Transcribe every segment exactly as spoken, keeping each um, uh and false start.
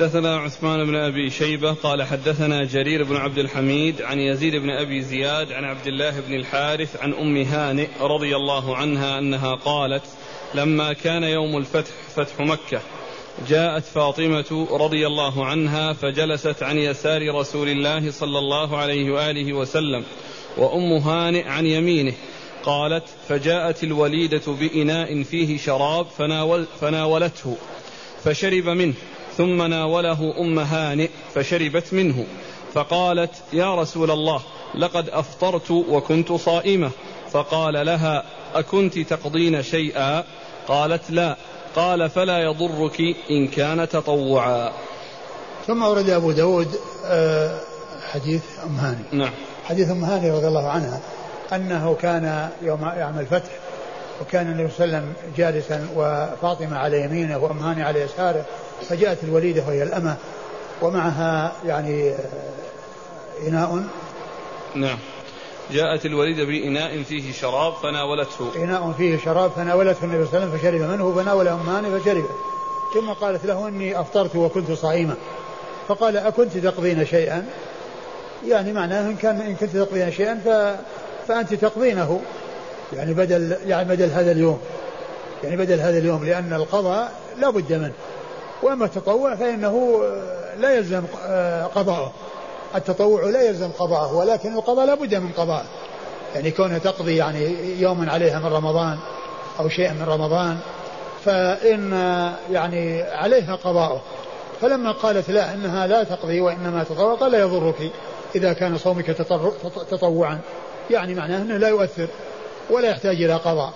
حدثنا عثمان بن أبي شيبة قال حدثنا جرير بن عبد الحميد عن يزيد بن أبي زياد عن عبد الله بن الحارث عن أم هانئ رضي الله عنها أنها قالت لما كان يوم الفتح فتح مكة جاءت فاطمة رضي الله عنها فجلست عن يسار رسول الله صلى الله عليه وآله وسلم وأم هانئ عن يمينه. قالت فجاءت الوليدة بإناء فيه شراب فناول فناولته فشرب منه ثم ناوله أم هانئ فشربت منه فقالت يا رسول الله لقد أفطرت وكنت صائمة. فقال لها أكنت تقضين شيئا؟ قالت لا. قال فلا يضرك إن كان تطوعا. ثم ورد أبو داود حديث أم هانئ. نعم. حديث أم هانئ رضي الله عنها أنه كان يوم يعمل الفتح وكان النبي صلى الله عليه وسلم جالسا وفاطمة على يمينه وأم هانئ على يساره فجاءت الوليدة وهي الأمة ومعها يعني إناء. نعم. جاءت الوليدة بإناء فيه شراب فناولته إناء فيه شراب فناولته النبي صلى الله عليه وسلم فشرب منه فناول أم هانئ فشربت ثم قالت له إني أفطرت وكنت صائمة. فقال أكنت تقضين شيئا؟ يعني معناه إن كان إن كنت تقضين شيئا ف... فأنت تقضينه يعني بدل يعني بدل هذا اليوم يعني بدل هذا اليوم لأن القضاء لا بد منه وأما التطوع فإنه لا يلزم قضاءه. التطوع لا يلزم قضاءه ولكن القضاء لا بد من قضاءه يعني كونها تقضي يعني يوما عليها من رمضان أو شيئا من رمضان فإن يعني عليها قضاءه. فلما قالت لا إنها لا تقضي وإنما تطوع قال لا يضرك إذا كان صومك تطوعا يعني معناه أنه لا يؤثر ولا يحتاج إلى قضاء.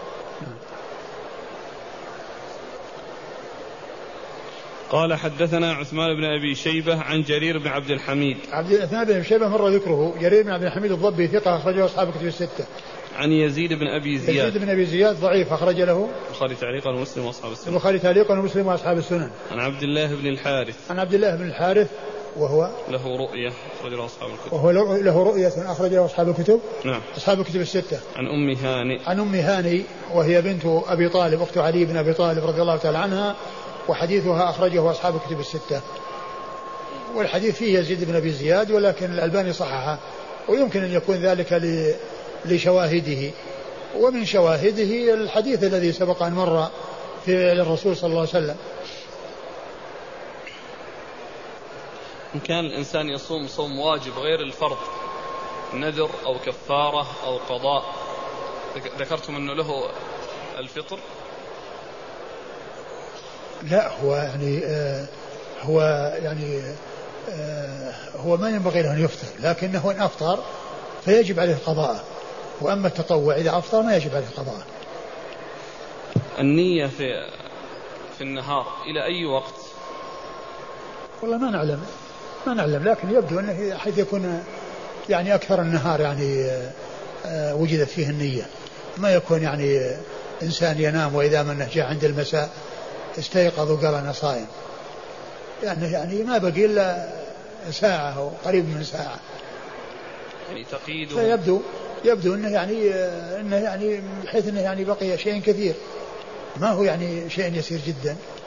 قال حدثنا عثمان بن أبي شيبة عن جرير بن عبد الحميد. عبد عثمان بن شيبة مر ذكره. جرير بن عبد الحميد الضبي ثقة أخرجه أصحاب الكتب الستة. عن يزيد بن أبي زياد. يزيد بن أبي زياد ضعيف أخرج له البخاري تعليقا ومسلم وأصحاب السنن. البخاري تعليقا ومسلم وأصحاب السنن. عن عبد الله بن الحارث. عن عبد الله بن الحارث وهو له رؤية أخرج له أصحاب الكتب. وهو له رؤية أخرج له أصحاب الكتب. نعم. أصحاب الكتب الستة. عن أم هانئ. عن أم هانئ وهي بنت أبي طالب أخت علي بن أبي طالب رضي الله تعالى عنها وحديثها أخرجه أصحاب الكتب الستة. والحديث فيه يزيد بن أبي زياد ولكن الألباني صححه ويمكن أن يكون ذلك لشواهده ومن شواهده الحديث الذي سبق أن مر في الرسول صلى الله عليه وسلم. إن كان الإنسان يصوم صوم واجب غير الفرض نذر أو كفارة أو قضاء ذكرتم أنه له الفطر؟ لا هو يعني آه هو يعني آه هو ما ينبغي له أن يفطر لكنه إن أفطر فيجب عليه القضاء وأما التطوع إذا أفطر ما يجب عليه القضاء. النية في في النهار إلى أي وقت؟ والله ما نعلم ما نعلم لكن يبدو أنه حيث يكون يعني أكثر النهار يعني آه آه وجدت فيه النية ما يكون يعني إنسان ينام وإذا من جاء عند المساء استيقظ وقال أنا صائم يعني يعني ما بقي إلا ساعة أو قريب من ساعة يعني تقييده فيبدو يبدو أنه يعني أنه يعني بحيث أنه يعني بقي شيء كثير ما هو يعني شيء يسير جدا.